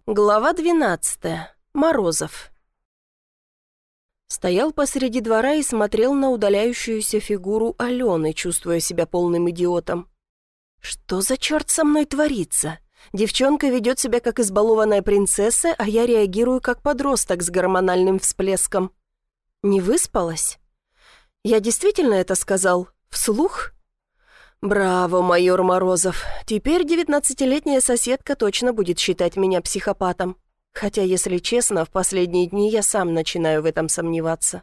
Глава 12. Морозов. Стоял посреди двора и смотрел на удаляющуюся фигуру Алены, чувствуя себя полным идиотом. Что за черт со мной творится? Девчонка ведет себя как избалованная принцесса, а я реагирую как подросток с гормональным всплеском. Не выспалась? Я действительно это сказал? Вслух? Браво, майор Морозов. Теперь 19-летняя соседка точно будет считать меня психопатом. Хотя, если честно, в последние дни я сам начинаю в этом сомневаться.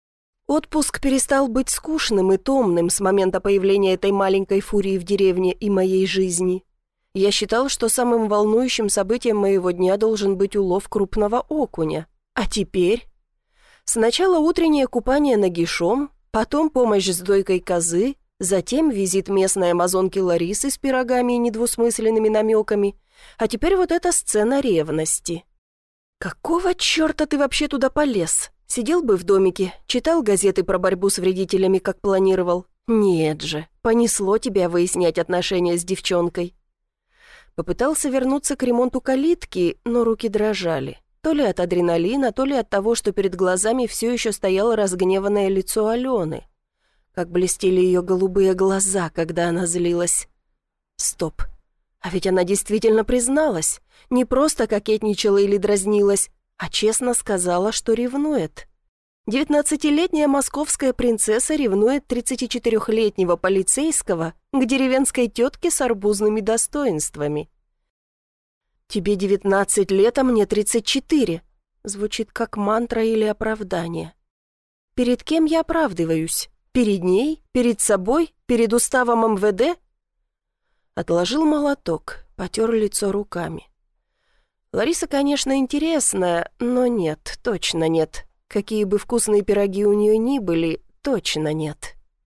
Отпуск перестал быть скучным и томным с момента появления этой маленькой фурии в деревне и моей жизни. Я считал, что самым волнующим событием моего дня должен быть улов крупного окуня. А теперь? Сначала утреннее купание нагишом, потом помощь с дойкой козы, затем визит местной амазонки Ларисы с пирогами и недвусмысленными намеками, а теперь вот эта сцена ревности. Какого черта ты вообще туда полез? Сидел бы в домике, читал газеты про борьбу с вредителями, как планировал. Нет же, понесло тебя выяснять отношения с девчонкой. Попытался вернуться к ремонту калитки, но руки дрожали. То ли от адреналина, то ли от того, что перед глазами все еще стояло разгневанное лицо Алены. Как блестели ее голубые глаза, когда она злилась. Стоп. А ведь она действительно призналась. Не просто кокетничала или дразнилась, а честно сказала, что ревнует. 19-летняя московская принцесса ревнует 34-летнего полицейского к деревенской тетке с арбузными достоинствами. «Тебе 19 лет, а мне 34». Звучит как мантра или оправдание. Перед кем я оправдываюсь? Перед ней? Перед собой? Перед уставом МВД? Отложил молоток, потер лицо руками. Лариса, конечно, интересная, но нет, точно нет. Какие бы вкусные пироги у нее ни были, точно нет.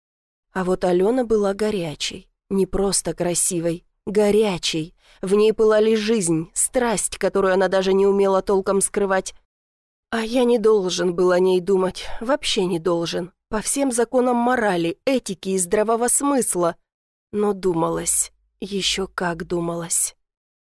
А вот Алена была горячей, не просто красивой, горячей. В ней пылали жизнь, страсть, которую она даже не умела толком скрывать. А я не должен был о ней думать, вообще не должен. По всем законам морали, этики и здравого смысла. Но думалось, еще как думалось.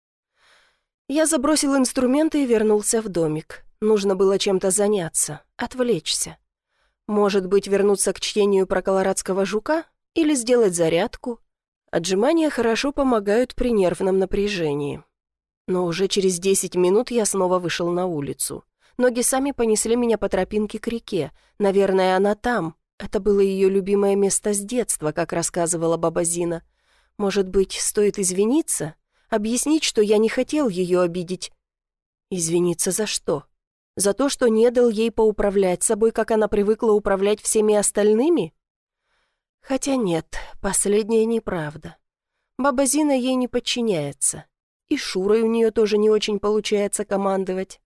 Я забросил инструменты и вернулся в домик. Нужно было чем-то заняться, отвлечься. Может быть, вернуться к чтению про колорадского жука или сделать зарядку. Отжимания хорошо помогают при нервном напряжении. Но уже через 10 минут я снова вышел на улицу. Ноги сами понесли меня по тропинке к реке. Наверное, она там. Это было ее любимое место с детства, как рассказывала баба Зина. Может быть, стоит извиниться? Объяснить, что я не хотел ее обидеть? Извиниться за что? За то, что не дал ей поуправлять собой, как она привыкла управлять всеми остальными? Хотя нет, последняя неправда. Баба Зина ей не подчиняется. И Шурой у нее тоже не очень получается командовать.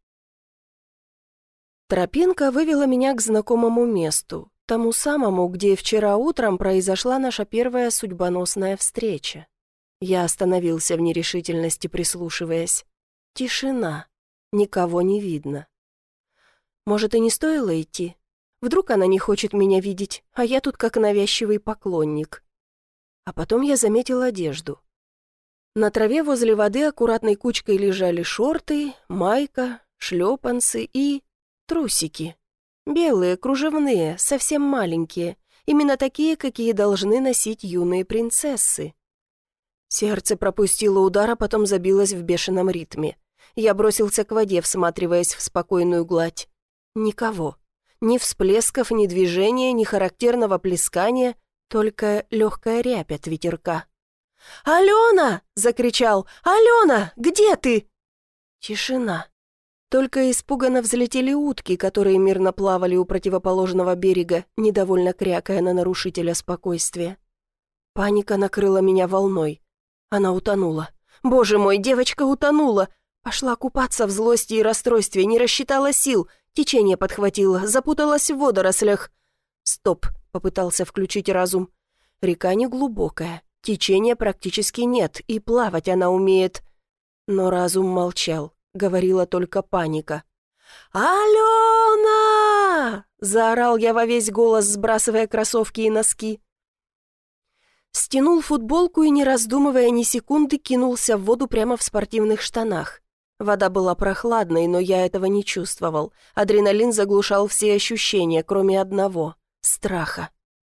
Тропинка вывела меня к знакомому месту, тому самому, где вчера утром произошла наша первая судьбоносная встреча. Я остановился в нерешительности, прислушиваясь. Тишина. Никого не видно. Может, и не стоило идти? Вдруг она не хочет меня видеть, а я тут как навязчивый поклонник. А потом я заметил одежду. На траве возле воды аккуратной кучкой лежали шорты, майка, шлепанцы и трусики. Белые, кружевные, совсем маленькие. Именно такие, какие должны носить юные принцессы. Сердце пропустило удар, а потом забилось в бешеном ритме. Я бросился к воде, всматриваясь в спокойную гладь. Никого. Ни всплесков, ни движения, ни характерного плескания, только легкая рябь от ветерка. «Алена!» — закричал. «Алена, где ты?» Тишина. Только испуганно взлетели утки, которые мирно плавали у противоположного берега, недовольно крякая на нарушителя спокойствия. Паника накрыла меня волной. Она утонула. Боже мой, девочка утонула. Пошла купаться в злости и расстройстве, не рассчитала сил, течение подхватило, запуталась в водорослях. Стоп, попытался включить разум. Река неглубокая, течения практически нет, и плавать она умеет. Но разум молчал. Говорила только паника. «Алена!» — заорал я во весь голос, сбрасывая кроссовки и носки. Стянул футболку и, не раздумывая ни секунды, кинулся в воду прямо в спортивных штанах. Вода была прохладной, но я этого не чувствовал. Адреналин заглушал все ощущения, кроме одного — страха.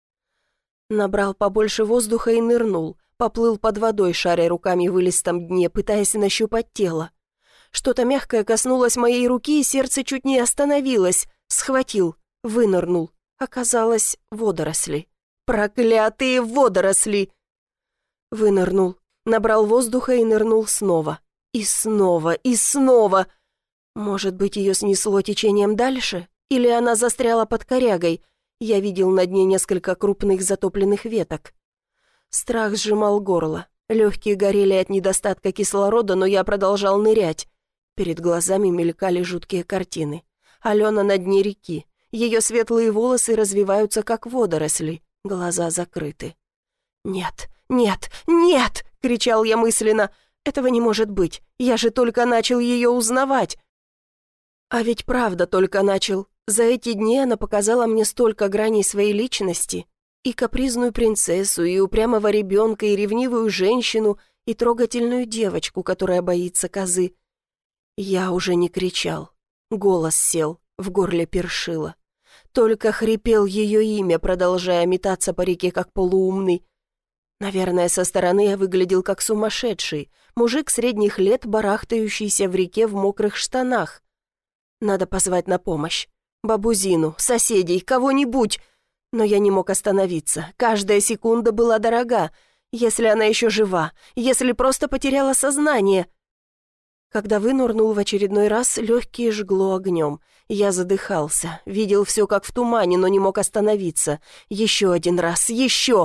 Набрал побольше воздуха и нырнул. Поплыл под водой, шаря руками в илистом дне, пытаясь нащупать тело. Что-то мягкое коснулось моей руки, и сердце чуть не остановилось. Схватил, вынырнул. Оказалось, водоросли. Проклятые водоросли! Вынырнул, набрал воздуха и нырнул снова. И снова, и снова. Может быть, ее снесло течением дальше? Или она застряла под корягой? Я видел на дне несколько крупных затопленных веток. Страх сжимал горло. Легкие горели от недостатка кислорода, но я продолжал нырять. Перед глазами мелькали жуткие картины. Алена на дне реки. Ее светлые волосы развиваются, как водоросли. Глаза закрыты. «Нет, нет, нет!» — кричал я мысленно. «Этого не может быть. Я же только начал ее узнавать». А ведь правда только начал. За эти дни она показала мне столько граней своей личности. И капризную принцессу, и упрямого ребенка, и ревнивую женщину, и трогательную девочку, которая боится козы. Я уже не кричал. Голос сел, в горле першило. Только хрипел ее имя, продолжая метаться по реке, как полуумный. Наверное, со стороны я выглядел как сумасшедший. Мужик средних лет, барахтающийся в реке в мокрых штанах. Надо позвать на помощь. Бабу Зину, соседей, кого-нибудь. Но я не мог остановиться. Каждая секунда была дорога. Если она еще жива, если просто потеряла сознание. Когда вынырнул в очередной раз, легкие жгло огнем. Я задыхался, видел все как в тумане, но не мог остановиться. Еще один раз, еще!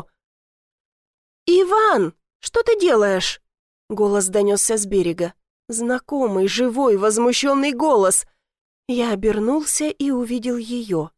«Иван, что ты делаешь?» Голос донесся с берега. Знакомый, живой, возмущенный голос. Я обернулся и увидел ее.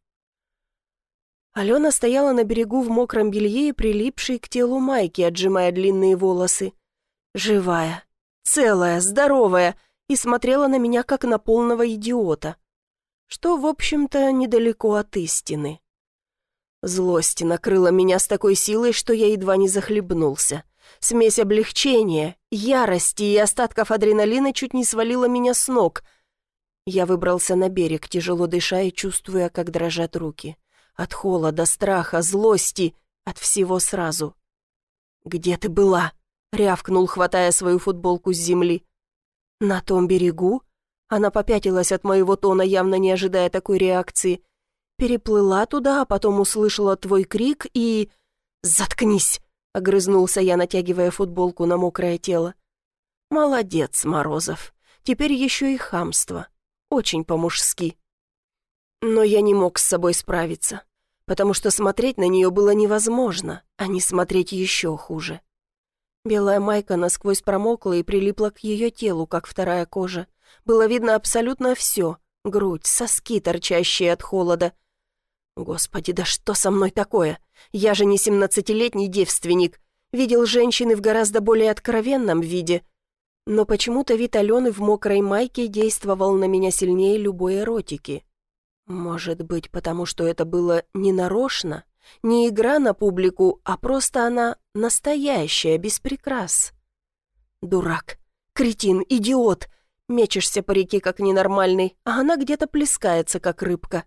Алена стояла на берегу в мокром белье и прилипшей к телу майки, отжимая длинные волосы. Живая, целая, здоровая, и смотрела на меня, как на полного идиота. Что, в общем-то, недалеко от истины. Злость накрыла меня с такой силой, что я едва не захлебнулся. Смесь облегчения, ярости и остатков адреналина чуть не свалила меня с ног. Я выбрался на берег, тяжело дыша и чувствуя, как дрожат руки. От холода, страха, злости, от всего сразу. «Где ты была?» — рявкнул, хватая свою футболку с земли. «На том берегу?» Она попятилась от моего тона, явно не ожидая такой реакции. Переплыла туда, а потом услышала твой крик и... «Заткнись!» — огрызнулся я, натягивая футболку на мокрое тело. «Молодец, Морозов. Теперь еще и хамство. Очень по-мужски». Но я не мог с собой справиться, потому что смотреть на нее было невозможно, а не смотреть еще хуже. Белая майка насквозь промокла и прилипла к ее телу, как вторая кожа. Было видно абсолютно все — грудь, соски, торчащие от холода. Господи, да что со мной такое? Я же не 17-летний девственник. Видел женщины в гораздо более откровенном виде. Но почему-то вид Алены в мокрой майке действовал на меня сильнее любой эротики. Может быть, потому что это было не нарочно, не игра на публику, а просто она настоящая, без прикрас. Дурак, кретин, идиот. Мечешься по реке, как ненормальный, а она где-то плескается, как рыбка.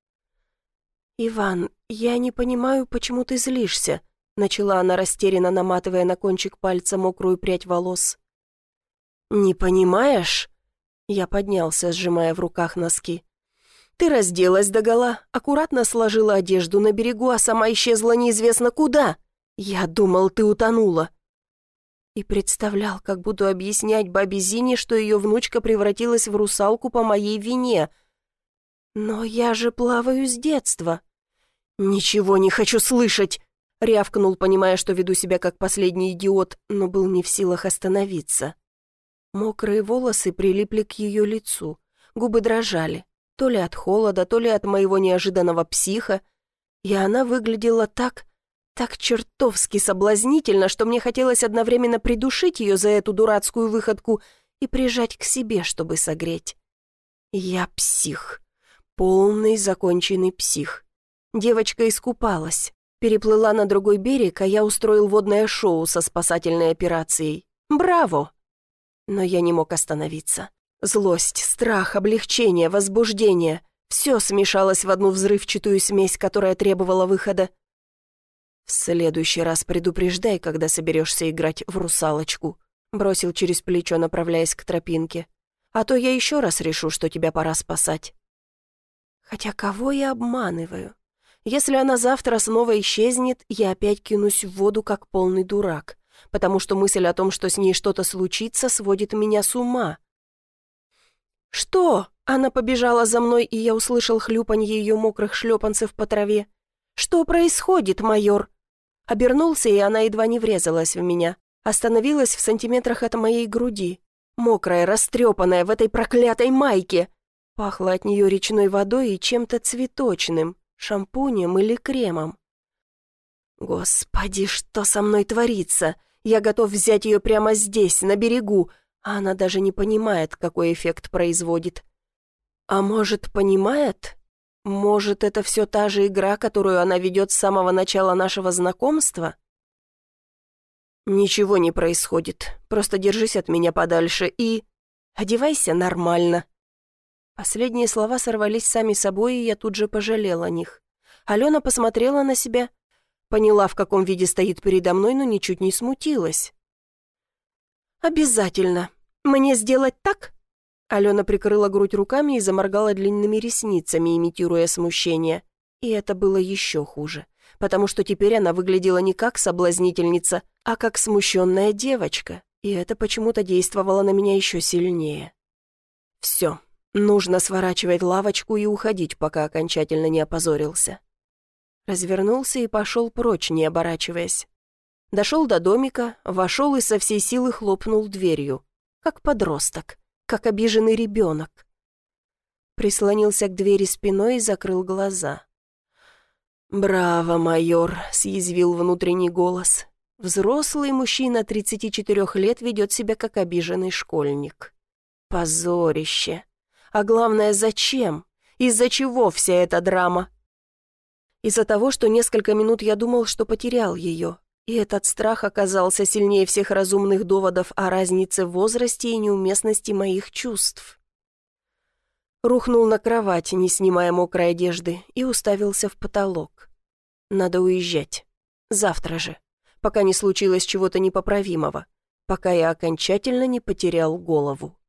«Иван, я не понимаю, почему ты злишься», — начала она растерянно, наматывая на кончик пальца мокрую прядь волос. «Не понимаешь?» Я поднялся, сжимая в руках носки. «Ты разделась догола, аккуратно сложила одежду на берегу, а сама исчезла неизвестно куда. Я думал, ты утонула». И представлял, как буду объяснять бабе Зине, что ее внучка превратилась в русалку по моей вине. «Но я же плаваю с детства». «Ничего не хочу слышать!» — рявкнул, понимая, что веду себя как последний идиот, но был не в силах остановиться. Мокрые волосы прилипли к ее лицу, губы дрожали, то ли от холода, то ли от моего неожиданного психа, и она выглядела так чертовски соблазнительно, что мне хотелось одновременно придушить ее за эту дурацкую выходку и прижать к себе, чтобы согреть. Я псих. Полный законченный псих. Девочка искупалась, переплыла на другой берег, а я устроил водное шоу со спасательной операцией. Браво! Но я не мог остановиться. Злость, страх, облегчение, возбуждение — все смешалось в одну взрывчатую смесь, которая требовала выхода. «В следующий раз предупреждай, когда соберешься играть в русалочку», — бросил через плечо, направляясь к тропинке. «А то я еще раз решу, что тебя пора спасать». Хотя кого я обманываю? Если она завтра снова исчезнет, я опять кинусь в воду, как полный дурак, потому что мысль о том, что с ней что-то случится, сводит меня с ума. «Что?» — она побежала за мной, и я услышал хлюпанье ее мокрых шлепанцев по траве. «Что происходит, майор?» Обернулся, и она едва не врезалась в меня. Остановилась в сантиметрах от моей груди. Мокрая, растрепанная, в этой проклятой майке. Пахло от нее речной водой и чем-то цветочным, шампунем или кремом. Господи, что со мной творится? Я готов взять ее прямо здесь, на берегу, а она даже не понимает, какой эффект производит. А может, понимает? Может, это все та же игра, которую она ведет с самого начала нашего знакомства? Ничего не происходит, просто держись от меня подальше и... одевайся нормально. Последние слова сорвались сами собой, и я тут же пожалел о них. Алена посмотрела на себя, поняла, в каком виде стоит передо мной, но ничуть не смутилась. «Обязательно. Мне сделать так?» Алена прикрыла грудь руками и заморгала длинными ресницами, имитируя смущение. И это было еще хуже, потому что теперь она выглядела не как соблазнительница, а как смущенная девочка, и это почему-то действовало на меня еще сильнее. «Все. Нужно сворачивать лавочку и уходить, пока окончательно не опозорился». Развернулся и пошел прочь, не оборачиваясь. Дошел до домика, вошел и со всей силы хлопнул дверью, как подросток, как обиженный ребенок. Прислонился к двери спиной и закрыл глаза. «Браво, майор», — съязвил внутренний голос. «Взрослый мужчина 34 лет ведет себя как обиженный школьник. Позорище. А главное, зачем? Из-за чего вся эта драма?» Из-за того, что несколько минут я думал, что потерял ее, и этот страх оказался сильнее всех разумных доводов о разнице в возрасте и неуместности моих чувств. Рухнул на кровать, не снимая мокрой одежды, и уставился в потолок. Надо уезжать. Завтра же, пока не случилось чего-то непоправимого, пока я окончательно не потерял голову.